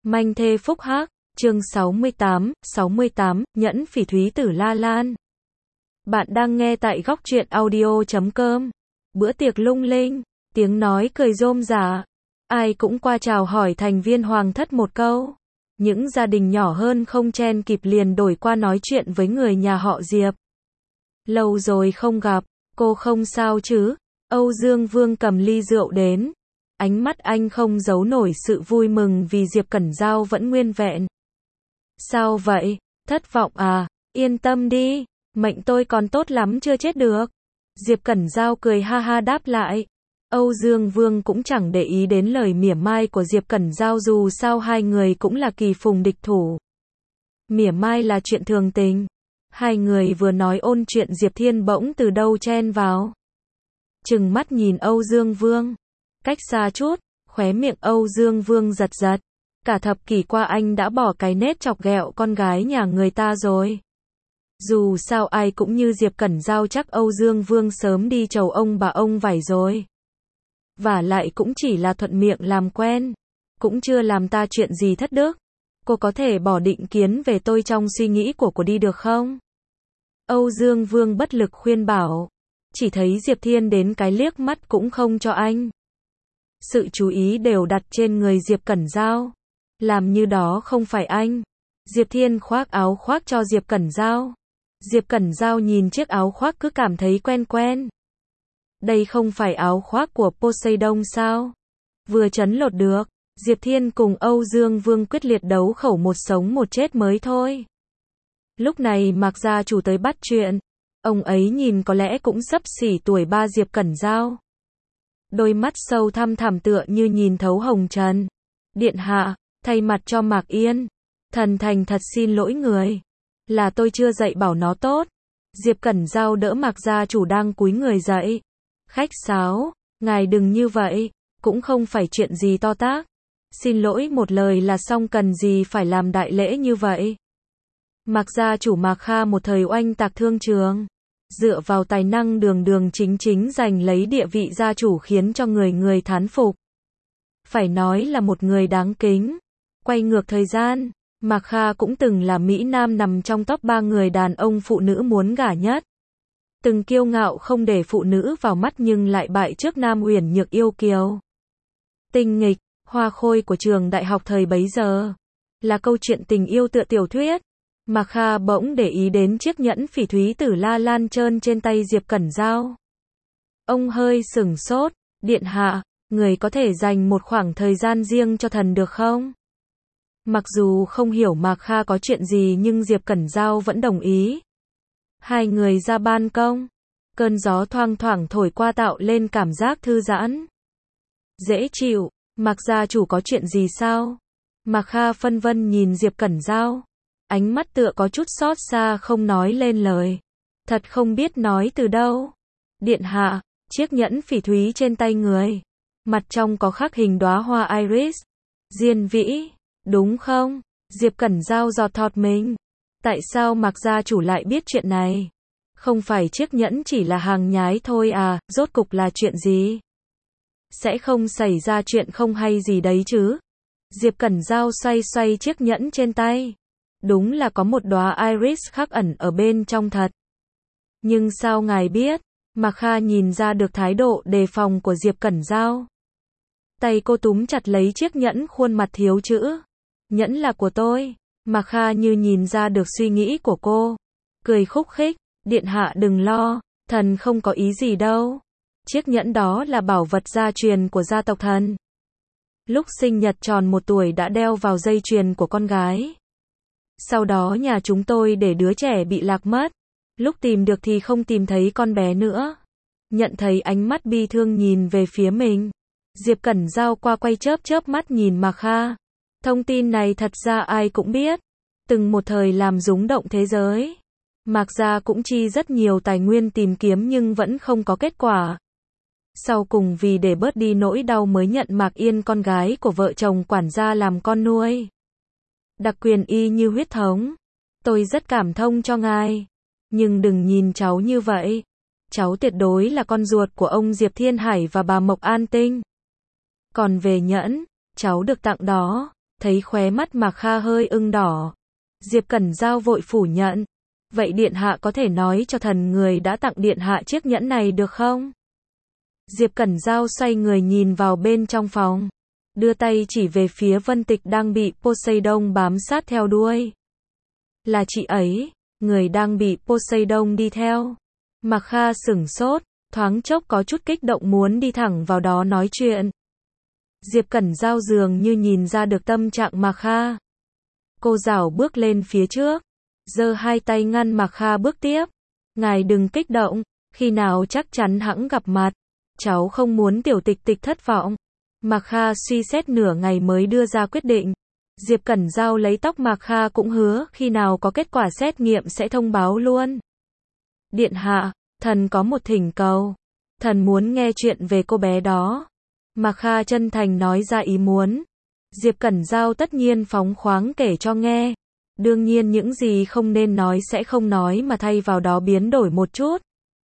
Manh thê phúc hắc, chương 68, nhẫn phỉ thúy tử La Lan. Bạn đang nghe tại góc truyện audio.com. Bữa tiệc lung linh, tiếng nói cười rôm rả. Ai cũng qua chào hỏi thành viên hoàng thất một câu. Những gia đình nhỏ hơn không chen kịp liền đổi qua nói chuyện với người nhà họ Diệp. Lâu rồi không gặp, cô không sao chứ? Âu Dương Vương cầm ly rượu đến. Ánh mắt anh không giấu nổi sự vui mừng vì Diệp Cẩn Giao vẫn nguyên vẹn. Sao vậy? Thất vọng à? Yên tâm đi, mệnh tôi còn tốt lắm chưa chết được. Diệp Cẩn Giao cười ha ha đáp lại. Âu Dương Vương cũng chẳng để ý đến lời mỉa mai của Diệp Cẩn Giao, dù sao hai người cũng là kỳ phùng địch thủ. Mỉa mai là chuyện thường tình. Hai người vừa nói ôn chuyện Diệp Thiên bỗng từ đâu chen vào. Trừng mắt nhìn Âu Dương Vương. Cách xa chút, khóe miệng Âu Dương Vương giật giật. Cả thập kỷ qua anh đã bỏ cái nết chọc ghẹo con gái nhà người ta rồi. Dù sao ai cũng như Diệp Cẩn Giao chắc Âu Dương Vương sớm đi chầu ông bà ông vải rồi. Vả lại cũng chỉ là thuận miệng làm quen. Cũng chưa làm ta chuyện gì thất đức. Cô có thể bỏ định kiến về tôi trong suy nghĩ của cô đi được không? Âu Dương Vương bất lực khuyên bảo. Chỉ thấy Diệp Thiên đến cái liếc mắt cũng không cho anh. Sự chú ý đều đặt trên người Diệp Cẩn Giao. Làm như đó không phải anh. Diệp Thiên khoác áo khoác cho Diệp Cẩn Giao. Diệp Cẩn Giao nhìn chiếc áo khoác cứ cảm thấy quen quen. Đây không phải áo khoác của Poseidon sao? Vừa trấn lột được. Diệp Thiên cùng Âu Dương Vương quyết liệt đấu khẩu một sống một chết mới thôi. Lúc này Mạc gia chủ tới bắt chuyện. Ông ấy nhìn có lẽ cũng xấp xỉ tuổi ba Diệp Cẩn Giao. Đôi mắt sâu thăm thẳm tựa như nhìn thấu hồng trần. Điện hạ, thay mặt cho Mạc Yên. Thần thành thật xin lỗi người. Là tôi chưa dạy bảo nó tốt. Diệp Cẩn Giao đỡ Mạc gia chủ đang cúi người dậy. Khách sáo, ngài đừng như vậy. Cũng không phải chuyện gì to tát. Xin lỗi một lời là xong, cần gì phải làm đại lễ như vậy. Mạc gia chủ Mạc Kha một thời oanh tạc thương trường. Dựa vào tài năng đường đường chính chính giành lấy địa vị gia chủ khiến cho người người thán phục. Phải nói là một người đáng kính. Quay ngược thời gian, Mạc Kha cũng từng là Mỹ Nam nằm trong top 3 người đàn ông phụ nữ muốn gả nhất. Từng kiêu ngạo không để phụ nữ vào mắt nhưng lại bại trước Nam Uyển Nhược yêu kiều. Tinh nghịch, hoa khôi của trường đại học thời bấy giờ. Là câu chuyện tình yêu tựa tiểu thuyết. Mạc Kha bỗng để ý đến chiếc nhẫn phỉ thúy tử La Lan trơn trên tay Diệp Cẩn Giao. Ông hơi sửng sốt. Điện hạ, người có thể dành một khoảng thời gian riêng cho thần được không? Mặc dù không hiểu Mạc Kha có chuyện gì nhưng Diệp Cẩn Giao vẫn đồng ý. Hai người ra ban công. Cơn gió thoang thoảng thổi qua tạo lên cảm giác thư giãn. Dễ chịu. Mạc gia chủ có chuyện gì sao? Mạc Kha phân vân nhìn Diệp Cẩn Giao. Ánh mắt tựa có chút xót xa không nói lên lời. Thật không biết nói từ đâu. Điện hạ, chiếc nhẫn phỉ thúy trên tay người. Mặt trong có khắc hình đóa hoa iris. Diên vĩ, đúng không? Diệp Cẩn Giao giọt thọt mình. Tại sao Mạc gia chủ lại biết chuyện này? Không phải chiếc nhẫn chỉ là hàng nhái thôi à, rốt cục là chuyện gì? Sẽ không xảy ra chuyện không hay gì đấy chứ? Diệp Cẩn Giao xoay xoay chiếc nhẫn trên tay. Đúng là có một đóa iris khắc ẩn ở bên trong thật. Nhưng sao ngài biết? Mạc Kha nhìn ra được thái độ đề phòng của Diệp Cẩn Giao. Tay cô túm chặt lấy chiếc nhẫn, khuôn mặt thiếu chữ. Nhẫn là của tôi. Mạc Kha như nhìn ra được suy nghĩ của cô. Cười khúc khích. Điện hạ đừng lo. Thần không có ý gì đâu. Chiếc nhẫn đó là bảo vật gia truyền của gia tộc thần. Lúc sinh nhật tròn 1 tuổi đã đeo vào dây chuyền của con gái. Sau đó nhà chúng tôi để đứa trẻ bị lạc mất. Lúc tìm được thì không tìm thấy con bé nữa. Nhận thấy ánh mắt bi thương nhìn về phía mình. Diệp Cẩn Giao qua quay chớp chớp mắt nhìn Mạc Kha. Thông tin này thật ra ai cũng biết. Từng một thời làm rúng động thế giới. Mạc gia cũng chi rất nhiều tài nguyên tìm kiếm nhưng vẫn không có kết quả. Sau cùng vì để bớt đi nỗi đau mới nhận Mạc Yên, con gái của vợ chồng quản gia, làm con nuôi. Đặc quyền y như huyết thống. Tôi rất cảm thông cho ngài. Nhưng đừng nhìn cháu như vậy. Cháu tuyệt đối là con ruột của ông Diệp Thiên Hải và bà Mộc An Tinh. Còn về nhẫn, cháu được tặng đó. Thấy khóe mắt Mạc Kha hơi ửng đỏ. Diệp Cẩn Giao vội phủ nhận. Vậy điện hạ có thể nói cho thần người đã tặng điện hạ chiếc nhẫn này được không? Diệp Cẩn Giao xoay người nhìn vào bên trong phòng. Đưa tay chỉ về phía Vân Tịch đang bị Poseidon bám sát theo đuôi. Là chị ấy, người đang bị Poseidon đi theo. Mạc Kha sửng sốt, thoáng chốc có chút kích động muốn đi thẳng vào đó nói chuyện. Diệp Cẩn Giao dường như nhìn ra được tâm trạng Mạc Kha. Cô rảo bước lên phía trước, giơ hai tay ngăn Mạc Kha bước tiếp. Ngài đừng kích động, khi nào chắc chắn hẵng gặp mặt. Cháu không muốn tiểu tịch tịch thất vọng. Mạc Kha suy xét nửa ngày mới đưa ra quyết định. Diệp Cẩn Giao lấy tóc Mạc Kha cũng hứa khi nào có kết quả xét nghiệm sẽ thông báo luôn. Điện hạ, thần có một thỉnh cầu. Thần muốn nghe chuyện về cô bé đó. Mạc Kha chân thành nói ra ý muốn. Diệp Cẩn Giao tất nhiên phóng khoáng kể cho nghe. Đương nhiên những gì không nên nói sẽ không nói mà thay vào đó biến đổi một chút.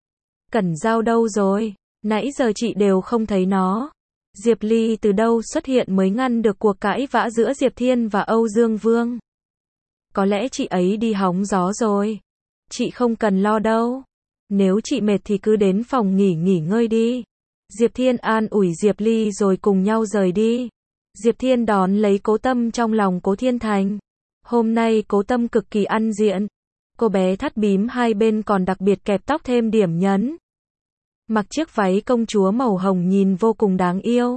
Cẩn Giao đâu rồi? Nãy giờ chị đều không thấy nó. Diệp Ly từ đâu xuất hiện mới ngăn được cuộc cãi vã giữa Diệp Thiên và Âu Dương Vương? Có lẽ chị ấy đi hóng gió rồi. Chị không cần lo đâu. Nếu chị mệt thì cứ đến phòng nghỉ ngơi đi. Diệp Thiên an ủi Diệp Ly rồi cùng nhau rời đi. Diệp Thiên đón lấy Cố Tâm trong lòng Cố Thiên Thành. Hôm nay Cố Tâm cực kỳ ăn diện. Cô bé thắt bím hai bên còn đặc biệt kẹp tóc thêm điểm nhấn. Mặc chiếc váy công chúa màu hồng nhìn vô cùng đáng yêu.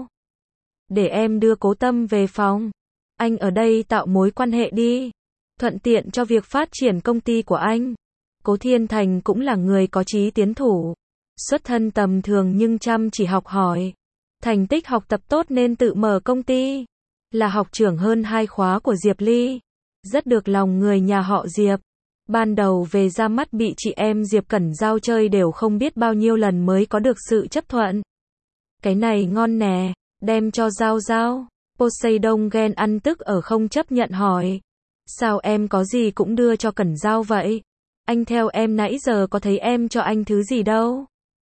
Để em đưa Cố Tâm về phòng. Anh ở đây tạo mối quan hệ đi. Thuận tiện cho việc phát triển công ty của anh. Cố Thiên Thành cũng là người có chí tiến thủ. Xuất thân tầm thường nhưng chăm chỉ học hỏi. Thành tích học tập tốt nên tự mở công ty. Là học trưởng hơn 2 khóa của Diệp Ly. Rất được lòng người nhà họ Diệp. Ban đầu về ra mắt bị chị em Diệp Cẩn Giao chơi đều không biết bao nhiêu lần mới có được sự chấp thuận. Cái này ngon nè, đem cho Giao Giao. Poseidon ghen ăn tức ở không chấp nhận hỏi. Sao em có gì cũng đưa cho Cẩn Giao vậy? Anh theo em nãy giờ có thấy em cho anh thứ gì đâu.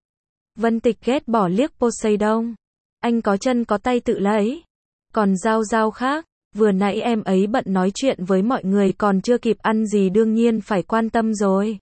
Vân Tịch ghét bỏ liếc Poseidon. Anh có chân có tay tự lấy. Còn Giao Giao khác, vừa nãy em ấy bận nói chuyện với mọi người còn chưa kịp ăn gì đương nhiên phải quan tâm rồi.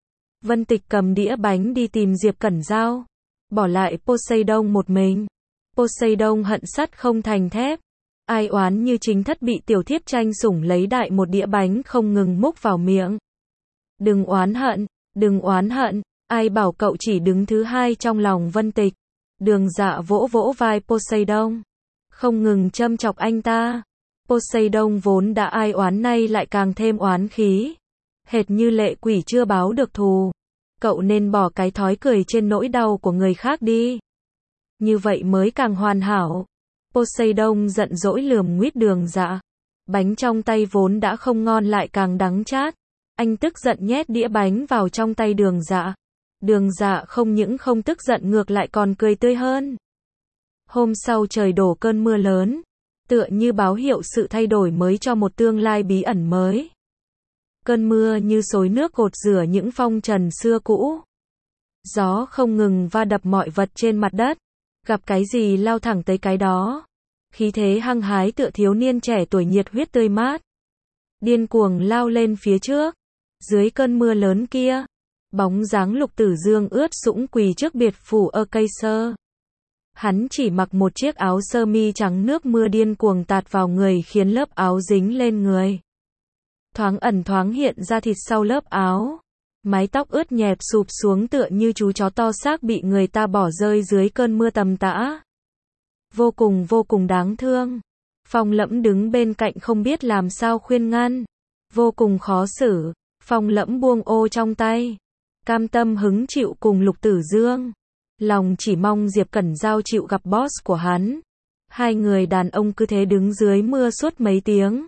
Vân Tịch cầm đĩa bánh đi tìm Diệp Cẩn Giao. Bỏ lại Poseidon một mình. Poseidon hận sắt không thành thép. Ai oán như chính thất bị tiểu thiếp tranh sủng lấy đại một đĩa bánh không ngừng múc vào miệng. Đừng oán hận, đừng oán hận. Ai bảo cậu chỉ đứng thứ hai trong lòng Vân Tịch. Đường Dạ vỗ vỗ vai Poseidon. Không ngừng châm chọc anh ta. Poseidon vốn đã ai oán nay lại càng thêm oán khí. Hệt như lệ quỷ chưa báo được thù. Cậu nên bỏ cái thói cười trên nỗi đau của người khác đi. Như vậy mới càng hoàn hảo. Poseidon giận dỗi lườm nguýt Đường Dạ. Bánh trong tay vốn đã không ngon lại càng đắng chát. Anh tức giận nhét đĩa bánh vào trong tay Đường Dạ. Đường Dạ không những không tức giận ngược lại còn cười tươi hơn. Hôm sau trời đổ cơn mưa lớn. Tựa như báo hiệu sự thay đổi mới cho một tương lai bí ẩn mới. Cơn mưa như xối nước gột rửa những phong trần xưa cũ. Gió không ngừng va đập mọi vật trên mặt đất. Gặp cái gì lao thẳng tới cái đó. Khí thế hăng hái tựa thiếu niên trẻ tuổi nhiệt huyết tươi mát. Điên cuồng lao lên phía trước. Dưới cơn mưa lớn kia. Bóng dáng Lục Tử Dương ướt sũng quỳ trước biệt phủ ở cây sơ. Hắn chỉ mặc một chiếc áo sơ mi trắng nước mưa điên cuồng tạt vào người khiến lớp áo dính lên người. Thoáng ẩn thoáng hiện ra thịt sau lớp áo. Mái tóc ướt nhẹp sụp xuống tựa như chú chó to xác bị người ta bỏ rơi dưới cơn mưa tầm tã. Vô cùng đáng thương. Phong Lẫm đứng bên cạnh không biết làm sao khuyên ngăn. Vô cùng khó xử. Phong Lẫm buông ô trong tay. Cam tâm hứng chịu cùng Lục Tử Dương. Lòng chỉ mong Diệp Cẩn Giao chịu gặp boss của hắn. Hai người đàn ông cứ thế đứng dưới mưa suốt mấy tiếng.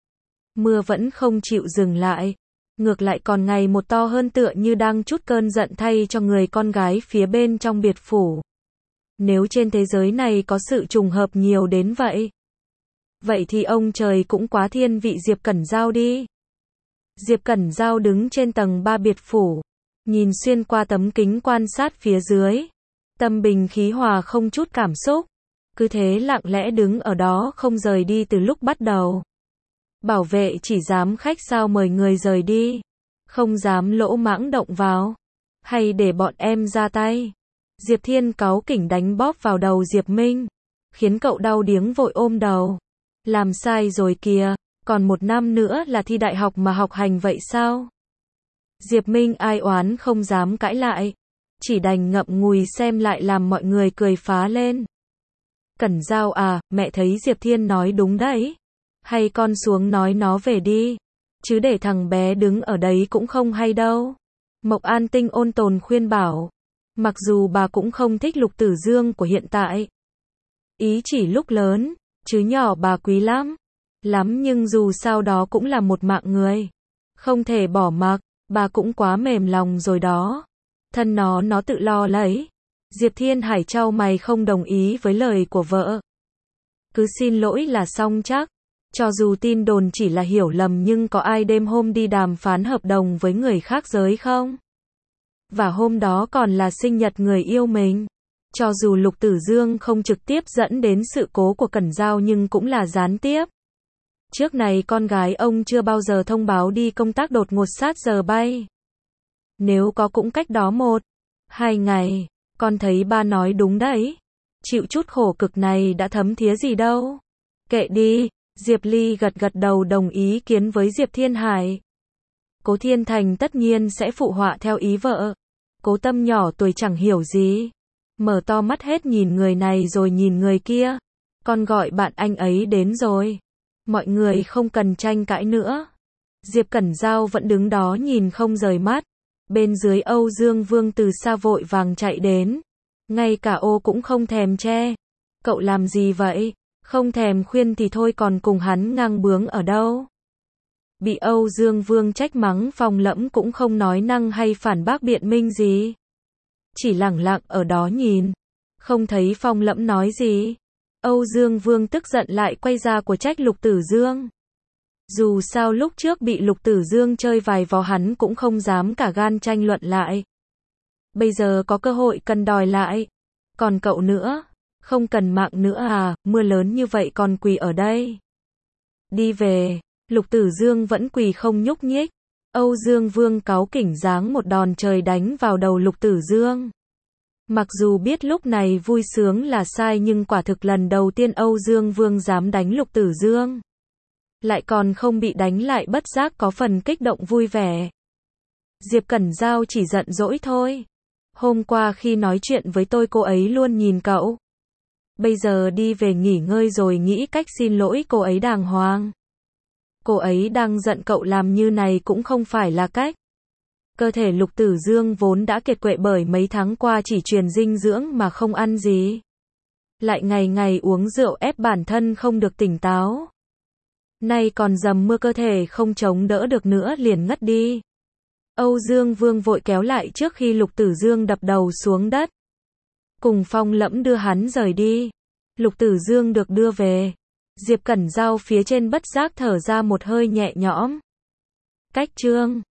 Mưa vẫn không chịu dừng lại. Ngược lại còn ngày một to hơn tựa như đang trút cơn giận thay cho người con gái phía bên trong biệt phủ. Nếu trên thế giới này có sự trùng hợp nhiều đến vậy. Vậy thì ông trời cũng quá thiên vị Diệp Cẩn Giao đi. Diệp Cẩn Giao đứng trên tầng 3 biệt phủ. Nhìn xuyên qua tấm kính quan sát phía dưới. Tâm bình khí hòa không chút cảm xúc. Cứ thế lặng lẽ đứng ở đó không rời đi từ lúc bắt đầu. Bảo vệ chỉ dám khách sao mời người rời đi. Không dám lỗ mãng động vào. Hay để bọn em ra tay. Diệp Thiên cáu kỉnh đánh bóp vào đầu Diệp Minh. Khiến cậu đau điếng vội ôm đầu. Làm sai rồi kìa. Còn 1 năm nữa là thi đại học mà học hành vậy sao? Diệp Minh ai oán không dám cãi lại. Chỉ đành ngậm ngùi xem lại làm mọi người cười phá lên. Cẩn Giao à, mẹ thấy Diệp Thiên nói đúng đấy. Hay con xuống nói nó về đi. Chứ để thằng bé đứng ở đấy cũng không hay đâu. Mộc An Tinh ôn tồn khuyên bảo. Mặc dù bà cũng không thích Lục Tử Dương của hiện tại. Ý chỉ lúc lớn, chứ nhỏ bà quý lắm. Nhưng dù sao đó cũng là một mạng người. Không thể bỏ mặc, bà cũng quá mềm lòng rồi đó. Thân nó tự lo lấy. Diệp Thiên Hải chau mày không đồng ý với lời của vợ. Cứ xin lỗi là xong chắc. Cho dù tin đồn chỉ là hiểu lầm nhưng có ai đêm hôm đi đàm phán hợp đồng với người khác giới không? Và hôm đó còn là sinh nhật người yêu mình. Cho dù Lục Tử Dương không trực tiếp dẫn đến sự cố của Cẩn Giao nhưng cũng là gián tiếp. Trước này con gái ông chưa bao giờ thông báo đi công tác đột ngột sát giờ bay. Nếu có cũng cách đó 1-2 ngày. Con thấy ba nói đúng đấy. Chịu chút khổ cực này đã thấm thía gì đâu. Kệ đi. Diệp Ly gật đầu đồng ý kiến với Diệp Thiên Hải. Cố Thiên Thành tất nhiên sẽ phụ họa theo ý vợ. Cố Tâm nhỏ tuổi chẳng hiểu gì. Mở to mắt hết nhìn người này rồi nhìn người kia. Con gọi bạn anh ấy đến rồi. Mọi người không cần tranh cãi nữa. Diệp Cẩn Giao vẫn đứng đó nhìn không rời mắt. Bên dưới Âu Dương Vương từ xa vội vàng chạy đến. Ngay cả ô cũng không thèm che. Cậu làm gì vậy? Không thèm khuyên thì thôi còn cùng hắn ngang bướng ở đâu. Bị Âu Dương Vương trách mắng Phong Lẫm cũng không nói năng hay phản bác biện minh gì. Chỉ lẳng lặng ở đó nhìn. Không thấy Phong Lẫm nói gì. Âu Dương Vương tức giận lại quay ra của trách Lục Tử Dương. Dù sao lúc trước bị Lục Tử Dương chơi vài vò hắn cũng không dám cả gan tranh luận lại. Bây giờ có cơ hội cần đòi lại. Còn cậu nữa, không cần mạng nữa à, mưa lớn như vậy còn quỳ ở đây. Đi về, Lục Tử Dương vẫn quỳ không nhúc nhích. Âu Dương Vương cáu kỉnh giáng một đòn trời đánh vào đầu Lục Tử Dương. Mặc dù biết lúc này vui sướng là sai nhưng quả thực lần đầu tiên Âu Dương Vương dám đánh Lục Tử Dương. Lại còn không bị đánh lại bất giác có phần kích động vui vẻ. Diệp Cẩn Giao chỉ giận dỗi thôi. Hôm qua khi nói chuyện với tôi cô ấy luôn nhìn cậu. Bây giờ đi về nghỉ ngơi rồi nghĩ cách xin lỗi cô ấy đàng hoàng. Cô ấy đang giận cậu làm như này cũng không phải là cách. Cơ thể Lục Tử Dương vốn đã kiệt quệ bởi mấy tháng qua chỉ truyền dinh dưỡng mà không ăn gì. Lại ngày ngày uống rượu ép bản thân không được tỉnh táo. Nay còn dầm mưa cơ thể không chống đỡ được nữa liền ngất đi. Âu Dương Vương vội kéo lại trước khi Lục Tử Dương đập đầu xuống đất. Cùng Phong Lẫm đưa hắn rời đi. Lục Tử Dương được đưa về. Diệp Cẩn Giao phía trên bất giác thở ra một hơi nhẹ nhõm. Cách chương